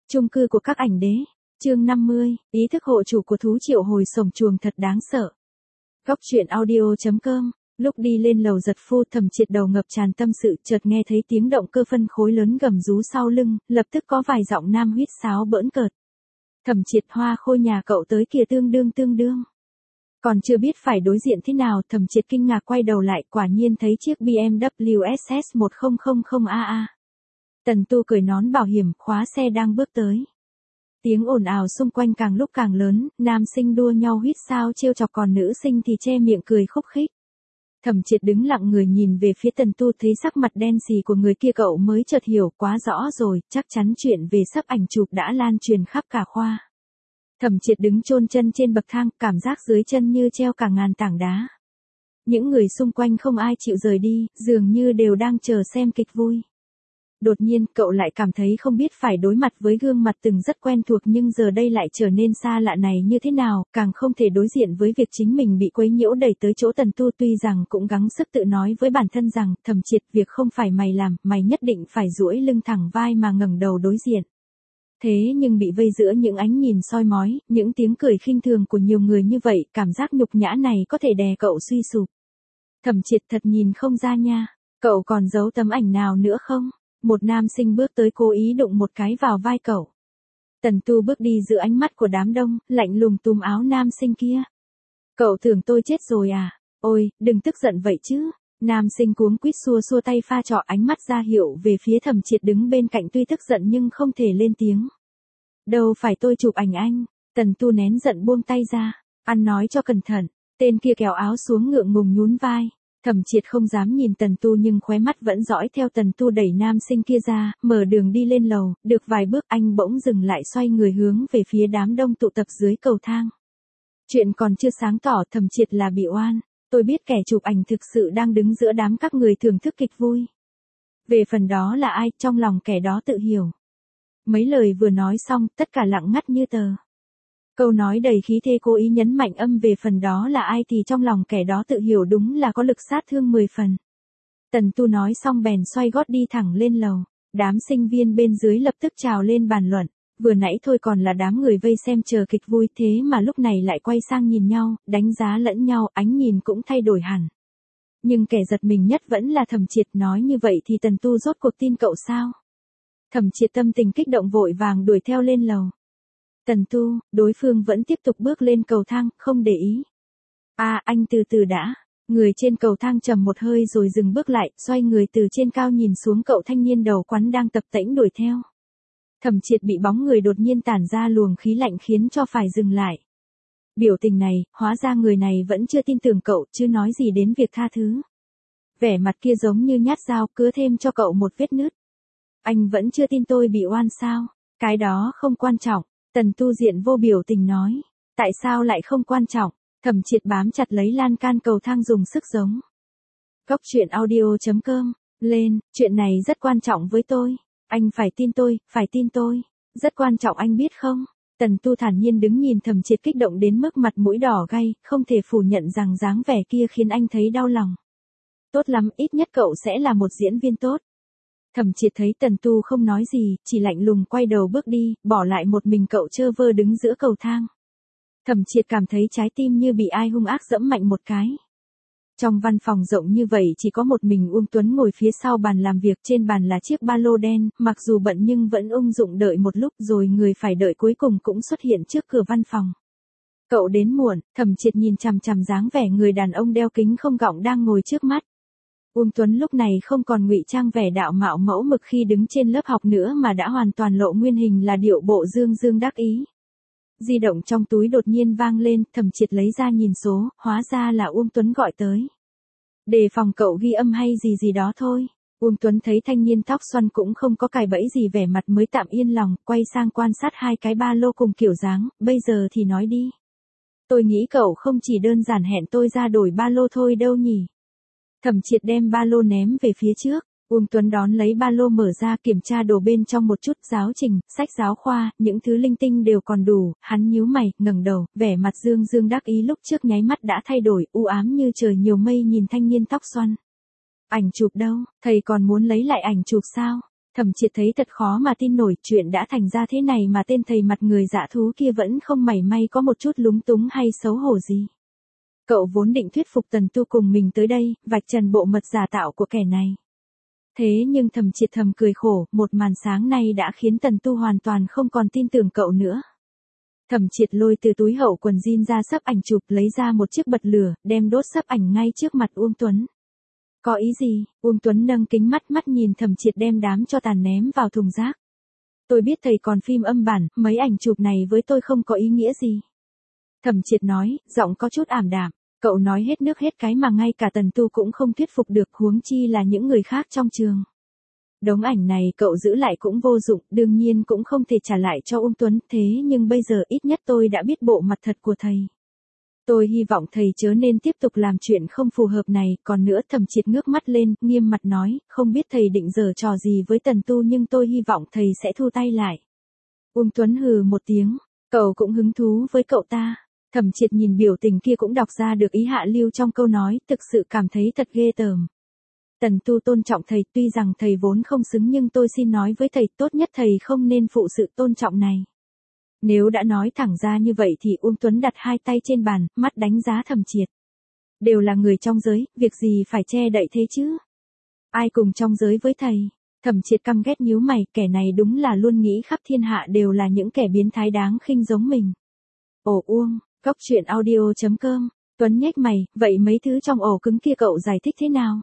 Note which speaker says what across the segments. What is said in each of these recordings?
Speaker 1: Chung cư của các ảnh đế. Chương 50, ý thức hộ chủ của thú triệu hồi sổng chuồng thật đáng sợ. Góc truyện audio.com. Lúc đi lên lầu giật phu, Thẩm Triệt đầu ngập tràn tâm sự, chợt nghe thấy tiếng động cơ phân khối lớn gầm rú sau lưng, lập tức có vài giọng nam huýt sáo bỡn cợt. Thẩm Triệt, Hoa Khôi nhà cậu tới kìa, tương đương. Còn chưa biết phải đối diện thế nào, Thẩm Triệt kinh ngạc quay đầu lại, quả nhiên thấy chiếc BMW SS 1000AA. Tần Tu cởi nón bảo hiểm, khóa xe đang bước tới. Tiếng ồn ào xung quanh càng lúc càng lớn, nam sinh đua nhau huýt sáo trêu chọc, còn nữ sinh thì che miệng cười khúc khích. Thẩm Triệt đứng lặng người nhìn về phía Tần Tu, thấy sắc mặt đen xì của người kia cậu mới chợt hiểu, quá rõ rồi, chắc chắn chuyện về sắp ảnh chụp đã lan truyền khắp cả khoa. Thẩm Triệt đứng chôn chân trên bậc thang, cảm giác dưới chân như treo cả ngàn tảng đá. Những người xung quanh không ai chịu rời đi, dường như đều đang chờ xem kịch vui. Đột nhiên, cậu lại cảm thấy không biết phải đối mặt với gương mặt từng rất quen thuộc nhưng giờ đây lại trở nên xa lạ này như thế nào, càng không thể đối diện với việc chính mình bị quấy nhiễu đẩy tới chỗ Tần Tu, tuy rằng cũng gắng sức tự nói với bản thân rằng, Thẩm Triệt, việc không phải mày làm, mày nhất định phải duỗi lưng thẳng vai mà ngẩng đầu đối diện. Thế nhưng bị vây giữa những ánh nhìn soi mói, những tiếng cười khinh thường của nhiều người như vậy, cảm giác nhục nhã này có thể đè cậu suy sụp. Thẩm Triệt, thật nhìn không ra nha, cậu còn giấu tấm ảnh nào nữa không? Một nam sinh bước tới cố ý đụng một cái vào vai cậu. Tần Tu bước đi giữa ánh mắt của đám đông, lạnh lùng túm áo nam sinh kia. Cậu tưởng tôi chết rồi à? Ôi, đừng tức giận vậy chứ. Nam sinh cuống quýt xua tay pha trò, ánh mắt ra hiệu về phía Thẩm Triệt đứng bên cạnh, tuy tức giận nhưng không thể lên tiếng. Đâu phải tôi chụp ảnh anh. Tần Tu nén giận buông tay ra. Ăn nói cho cẩn thận. Tên kia kéo áo xuống ngượng ngùng nhún vai. Thẩm Triệt không dám nhìn Tần Tu nhưng khóe mắt vẫn dõi theo Tần Tu đẩy nam sinh kia ra, mở đường đi lên lầu, được vài bước anh bỗng dừng lại, xoay người hướng về phía đám đông tụ tập dưới cầu thang. Chuyện còn chưa sáng tỏ, Thẩm Triệt là bị oan, tôi biết kẻ chụp ảnh thực sự đang đứng giữa đám các người thưởng thức kịch vui. Về phần đó là ai, trong lòng kẻ đó tự hiểu. Mấy lời vừa nói xong, tất cả lặng ngắt như tờ. Câu nói đầy khí thế cố ý nhấn mạnh âm về phần đó là ai thì trong lòng kẻ đó tự hiểu đúng là có lực sát thương 10 phần. Tần Tu nói xong bèn xoay gót đi thẳng lên lầu. Đám sinh viên bên dưới lập tức trào lên bàn luận. Vừa nãy thôi còn là đám người vây xem chờ kịch vui, thế mà lúc này lại quay sang nhìn nhau, đánh giá lẫn nhau, ánh nhìn cũng thay đổi hẳn. Nhưng kẻ giật mình nhất vẫn là Thẩm Triệt, nói như vậy thì Tần Tu rốt cuộc tin cậu sao? Thẩm Triệt tâm tình kích động vội vàng đuổi theo lên lầu. Tần Tu, đối phương vẫn tiếp tục bước lên cầu thang, không để ý. Anh từ từ đã. Người trên cầu thang trầm một hơi rồi dừng bước lại, xoay người từ trên cao nhìn xuống cậu thanh niên đầu quắn đang tập tễnh đuổi theo. Thẩm Triệt bị bóng người đột nhiên tản ra luồng khí lạnh khiến cho phải dừng lại. Biểu tình này, hóa ra người này vẫn chưa tin tưởng cậu, chứ nói gì đến việc tha thứ. Vẻ mặt kia giống như nhát dao, cứa thêm cho cậu một vết nứt. Anh vẫn chưa tin tôi bị oan sao? Cái đó không quan trọng. Tần Tu diện vô biểu tình nói. Tại sao lại không quan trọng? Thẩm Triệt bám chặt lấy lan can cầu thang dùng sức giống. Góc truyện audio.com. Lên, chuyện này rất quan trọng với tôi. Anh phải tin tôi. Rất quan trọng anh biết không? Tần Tu thản nhiên đứng nhìn Thẩm Triệt kích động đến mức mặt mũi đỏ gay, không thể phủ nhận rằng dáng vẻ kia khiến anh thấy đau lòng. Tốt lắm, ít nhất cậu sẽ là một diễn viên tốt. Thẩm Triệt thấy Tần Tu không nói gì, chỉ lạnh lùng quay đầu bước đi, bỏ lại một mình cậu trơ vơ đứng giữa cầu thang. Thẩm Triệt cảm thấy trái tim như bị ai hung ác giẫm mạnh một cái. Trong văn phòng rộng như vậy chỉ có một mình Uông Tuấn ngồi phía sau bàn làm việc, trên bàn là chiếc ba lô đen, mặc dù bận nhưng vẫn ung dung đợi một lúc rồi người phải đợi cuối cùng cũng xuất hiện trước cửa văn phòng. Cậu đến muộn. Thẩm Triệt nhìn chằm chằm dáng vẻ người đàn ông đeo kính không gọng đang ngồi trước mắt. Uông Tuấn lúc này không còn ngụy trang vẻ đạo mạo mẫu mực khi đứng trên lớp học nữa mà đã hoàn toàn lộ nguyên hình là điệu bộ dương đắc ý. Di động trong túi đột nhiên vang lên, Thẩm Triệt lấy ra nhìn số, hóa ra là Uông Tuấn gọi tới. Đề phòng cậu ghi âm hay gì đó thôi. Uông Tuấn thấy thanh niên tóc xoăn cũng không có cài bẫy gì, vẻ mặt mới tạm yên lòng, quay sang quan sát hai cái ba lô cùng kiểu dáng, bây giờ thì nói đi. Tôi nghĩ cậu không chỉ đơn giản hẹn tôi ra đổi ba lô thôi đâu nhỉ. Thẩm Triệt đem ba lô ném về phía trước. Uông Tuấn đón lấy ba lô mở ra kiểm tra đồ bên trong một chút, giáo trình, sách giáo khoa, những thứ linh tinh đều còn đủ, hắn nhíu mày, ngẩng đầu, vẻ mặt dương đắc ý lúc trước nháy mắt đã thay đổi, u ám như trời nhiều mây nhìn thanh niên tóc xoăn. Ảnh chụp đâu, thầy còn muốn lấy lại ảnh chụp sao? Thẩm Triệt thấy thật khó mà tin nổi, chuyện đã thành ra thế này mà tên thầy mặt người dạ thú kia vẫn không mảy may có một chút lúng túng hay xấu hổ gì. Cậu vốn định thuyết phục Tần Tu cùng mình tới đây, vạch trần bộ mật giả tạo của kẻ này. Thế nhưng Thẩm Triệt thầm cười khổ, một màn sáng nay đã khiến Tần Tu hoàn toàn không còn tin tưởng cậu nữa. Thẩm Triệt lôi từ túi hậu quần jean ra sấp ảnh chụp, lấy ra một chiếc bật lửa, đem đốt sấp ảnh ngay trước mặt Uông Tuấn. Có ý gì? Uông Tuấn nâng kính mắt nhìn Thẩm Triệt đem đám cho tàn ném vào thùng rác. Tôi biết thầy còn phim âm bản, mấy ảnh chụp này với tôi không có ý nghĩa gì. Thẩm Triệt nói, giọng có chút ảm đạm. Cậu nói hết nước hết cái mà ngay cả Tần Tu cũng không thuyết phục được, huống chi là những người khác trong trường. Đống ảnh này cậu giữ lại cũng vô dụng, đương nhiên cũng không thể trả lại cho Uông Tuấn, thế nhưng bây giờ ít nhất tôi đã biết bộ mặt thật của thầy. Tôi hy vọng thầy chớ nên tiếp tục làm chuyện không phù hợp này, còn nữa. Thẩm Triệt ngước mắt lên, nghiêm mặt nói, không biết thầy định giở trò gì với Tần Tu nhưng tôi hy vọng thầy sẽ thu tay lại. Uông Tuấn hừ một tiếng, cậu cũng hứng thú với cậu ta. Thẩm Triệt nhìn biểu tình kia cũng đọc ra được ý hạ lưu trong câu nói, thực sự cảm thấy thật ghê tởm. Tần Tu tôn trọng thầy, tuy rằng thầy vốn không xứng nhưng tôi xin nói với thầy, tốt nhất thầy không nên phụ sự tôn trọng này. Nếu đã nói thẳng ra như vậy thì Uông Tuấn đặt hai tay trên bàn, mắt đánh giá Thẩm Triệt. Đều là người trong giới, việc gì phải che đậy thế chứ? Ai cùng trong giới với thầy? Thẩm Triệt căm ghét nhíu mày, kẻ này đúng là luôn nghĩ khắp thiên hạ đều là những kẻ biến thái đáng khinh giống mình. Ồ Uông, Góc Truyện Audio.com, Tuấn nhếch mày, vậy mấy thứ trong ổ cứng kia cậu giải thích thế nào?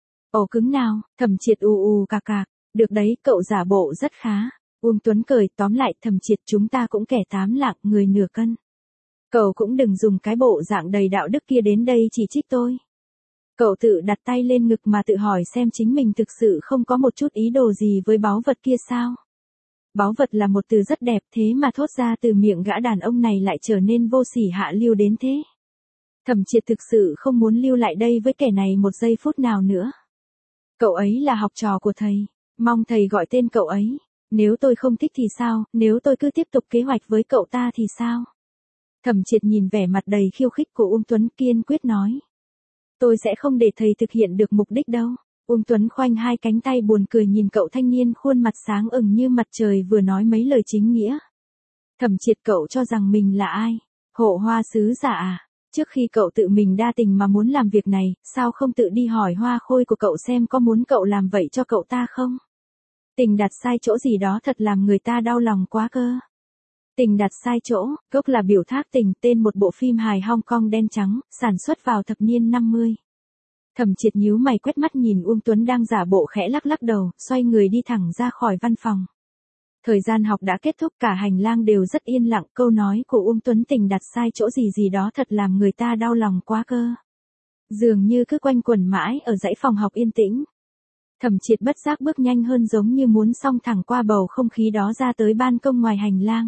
Speaker 1: Ổ cứng nào? Thẩm Triệt cạc cạc, được đấy, cậu giả bộ rất khá. Uông Tuấn cười, tóm lại Thẩm Triệt chúng ta cũng kẻ tám lạng, người nửa cân. Cậu cũng đừng dùng cái bộ dạng đầy đạo đức kia đến đây chỉ trích tôi. Cậu tự đặt tay lên ngực mà tự hỏi xem chính mình thực sự không có một chút ý đồ gì với báu vật kia sao? Báu vật là một từ rất đẹp, thế mà thốt ra từ miệng gã đàn ông này lại trở nên vô sỉ hạ lưu đến thế. Thẩm Triệt thực sự không muốn lưu lại đây với kẻ này một giây phút nào nữa. Cậu ấy là học trò của thầy, mong thầy gọi tên cậu ấy. Nếu tôi không thích thì sao, nếu tôi cứ tiếp tục kế hoạch với cậu ta thì sao? Thẩm Triệt nhìn vẻ mặt đầy khiêu khích của Uông Tuấn, kiên quyết nói. Tôi sẽ không để thầy thực hiện được mục đích đâu. Uông Tuấn khoanh hai cánh tay buồn cười nhìn cậu thanh niên khuôn mặt sáng ửng như mặt trời vừa nói mấy lời chính nghĩa. Thẩm Triệt, cậu cho rằng mình là ai? Hộ hoa sứ giả à? Trước khi cậu tự mình đa tình mà muốn làm việc này, sao không tự đi hỏi Hoa Khôi của cậu xem có muốn cậu làm vậy cho cậu ta không? Tình đặt sai chỗ gì đó thật làm người ta đau lòng quá cơ. Tình đặt sai chỗ, gốc là biểu thác tình, tên một bộ phim hài Hong Kong đen trắng, sản xuất vào thập niên 50. Thẩm Triệt nhíu mày quét mắt nhìn Uông Tuấn đang giả bộ khẽ lắc lắc đầu, xoay người đi thẳng ra khỏi văn phòng. Thời gian học đã kết thúc, cả hành lang đều rất yên lặng, câu nói của Uông Tuấn tình đặt sai chỗ gì đó thật làm người ta đau lòng quá cơ. Dường như cứ quanh quẩn mãi ở dãy phòng học yên tĩnh. Thẩm Triệt bất giác bước nhanh hơn giống như muốn xông thẳng qua bầu không khí đó ra tới ban công ngoài hành lang.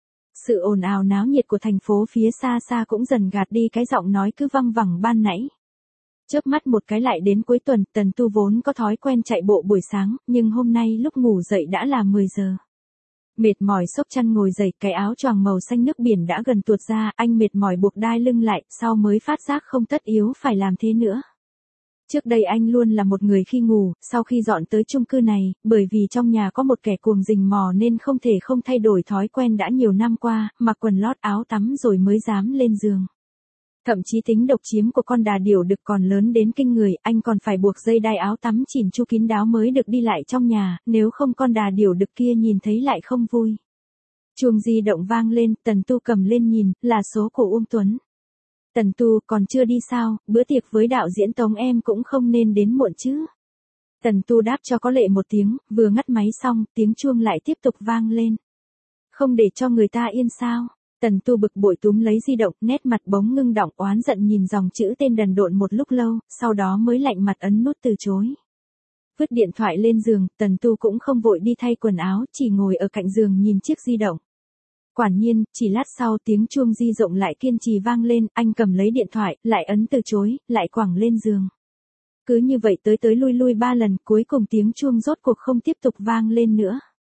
Speaker 1: Sự ồn ào náo nhiệt của thành phố phía xa xa cũng dần gạt đi cái giọng nói cứ văng vẳng ban nãy. Chớp mắt một cái lại đến cuối tuần, Tần Tu vốn có thói quen chạy bộ buổi sáng, nhưng hôm nay lúc ngủ dậy đã là 10 giờ. Mệt mỏi xốc chăn ngồi dậy, cái áo choàng màu xanh nước biển đã gần tuột ra, anh mệt mỏi buộc đai lưng lại, sau mới phát giác không tất yếu phải làm thế nữa. Trước đây anh luôn là một người khi ngủ, sau khi dọn tới chung cư này, bởi vì trong nhà có một kẻ cuồng rình mò nên không thể không thay đổi thói quen đã nhiều năm qua, mặc quần lót áo tắm rồi mới dám lên giường. Thậm chí tính độc chiếm của con đà điểu đực còn lớn đến kinh người, anh còn phải buộc dây đai áo tắm chỉn chu kín đáo mới được đi lại trong nhà, nếu không con đà điểu đực kia nhìn thấy lại không vui. Chuông di động vang lên, Tần Tu cầm lên nhìn, là số của Uông Tuấn. Tần Tu, còn chưa đi sao, bữa tiệc với đạo diễn Tống em cũng không nên đến muộn chứ. Tần Tu đáp cho có lệ một tiếng, vừa ngắt máy xong, tiếng chuông lại tiếp tục vang lên. Không để cho người ta yên sao? Tần Tu bực bội túm lấy di động, nét mặt bỗng ngưng đọng oán giận nhìn dòng chữ tên đần độn một lúc lâu, sau đó mới lạnh mặt ấn nút từ chối. Vứt điện thoại lên giường, Tần Tu cũng không vội đi thay quần áo, chỉ ngồi ở cạnh giường nhìn chiếc di động. Quả nhiên, chỉ lát sau tiếng chuông di động lại kiên trì vang lên, anh cầm lấy điện thoại, lại ấn từ chối, lại quẳng lên giường. Cứ như vậy tới lui 3 lần, cuối cùng tiếng chuông rốt cuộc không tiếp tục vang lên nữa.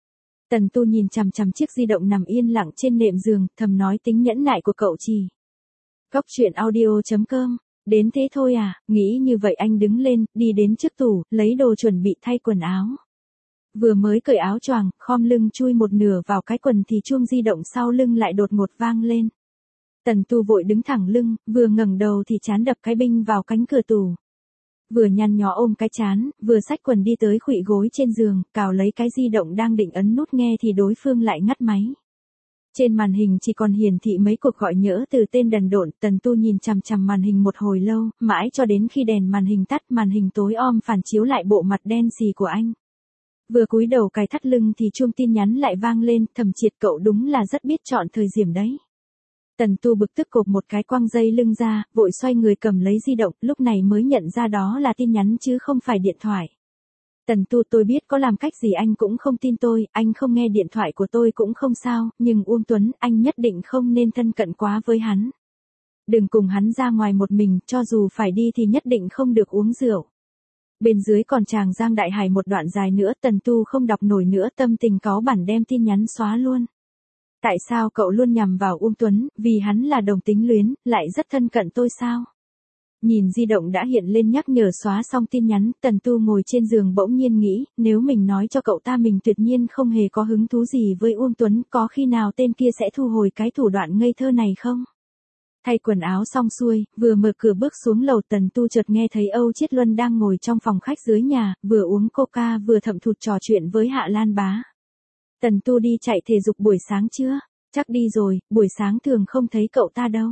Speaker 1: Tần Tu nhìn chằm chằm chiếc di động nằm yên lặng trên nệm giường, thầm nói tính nhẫn nại của cậu chỉ. Góc Truyện Audio.com, đến thế thôi à, nghĩ như vậy anh đứng lên, đi đến trước tủ, lấy đồ chuẩn bị thay quần áo. Vừa mới cởi áo choàng, khom lưng chui một nửa vào cái quần thì chuông di động sau lưng lại đột ngột vang lên. Tần Tu vội đứng thẳng lưng, vừa ngẩng đầu thì trán đập cái binh vào cánh cửa tủ. Vừa nhăn nhó ôm cái trán, vừa xách quần đi tới khuỵu gối trên giường, cào lấy cái di động đang định ấn nút nghe thì đối phương lại ngắt máy. Trên màn hình chỉ còn hiển thị mấy cuộc gọi nhỡ từ tên đần độn. Tần Tu nhìn chằm chằm màn hình một hồi lâu, mãi cho đến khi đèn màn hình tắt, màn hình tối om phản chiếu lại bộ mặt đen xì của anh. Vừa cúi đầu cài thắt lưng thì chuông tin nhắn lại vang lên. Thẩm Triệt, cậu đúng là rất biết chọn thời điểm đấy. Tần Tu bực tức cộp một cái quăng dây lưng ra, vội xoay người cầm lấy di động, lúc này mới nhận ra đó là tin nhắn chứ không phải điện thoại. Tần Tu, tôi biết có làm cách gì anh cũng không tin tôi, anh không nghe điện thoại của tôi cũng không sao, nhưng Uông Tuấn, anh nhất định không nên thân cận quá với hắn. Đừng cùng hắn ra ngoài một mình, cho dù phải đi thì nhất định không được uống rượu. Bên dưới còn chàng Giang Đại Hải một đoạn dài nữa. Tần Tu không đọc nổi nữa, tâm tình cáu bẳn đem tin nhắn xóa luôn. Tại sao cậu luôn nhằm vào Uông Tuấn, vì hắn là đồng tính luyến, lại rất thân cận tôi sao? Nhìn di động đã hiện lên nhắc nhở xóa xong tin nhắn, Tần Tu ngồi trên giường bỗng nhiên nghĩ, nếu mình nói cho cậu ta mình tuyệt nhiên không hề có hứng thú gì với Uông Tuấn, có khi nào tên kia sẽ thu hồi cái thủ đoạn ngây thơ này không? Thay quần áo xong xuôi, vừa mở cửa bước xuống lầu, Tần Tu chợt nghe thấy Âu Chiết Luân đang ngồi trong phòng khách dưới nhà, vừa uống coca vừa thậm thụt trò chuyện với Hạ Lan Bá. Tần Tu đi chạy thể dục buổi sáng chưa? Chắc đi rồi, buổi sáng thường không thấy cậu ta đâu.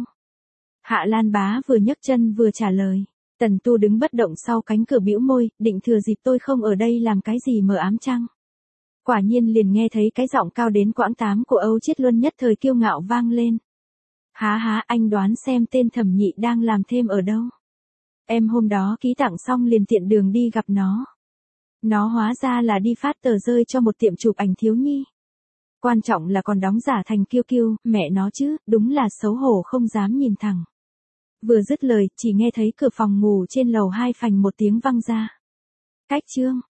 Speaker 1: Hạ Lan Bá vừa nhấc chân vừa trả lời. Tần Tu đứng bất động sau cánh cửa bĩu môi, định thừa dịp tôi không ở đây làm cái gì mờ ám chăng? Quả nhiên liền nghe thấy cái giọng cao đến quãng 8 của Âu Chiết Luân nhất thời kiêu ngạo vang lên. Há, anh đoán xem tên Thẩm Nhị đang làm thêm ở đâu? Em hôm đó ký tặng xong liền tiện đường đi gặp nó. Nó hóa ra là đi phát tờ rơi cho một tiệm chụp ảnh thiếu nhi. Quan trọng là còn đóng giả thành Kiêu Kiêu, mẹ nó chứ, đúng là xấu hổ không dám nhìn thẳng. Vừa dứt lời, chỉ nghe thấy cửa phòng ngủ trên lầu 2 phành một tiếng văng ra. Cách chương.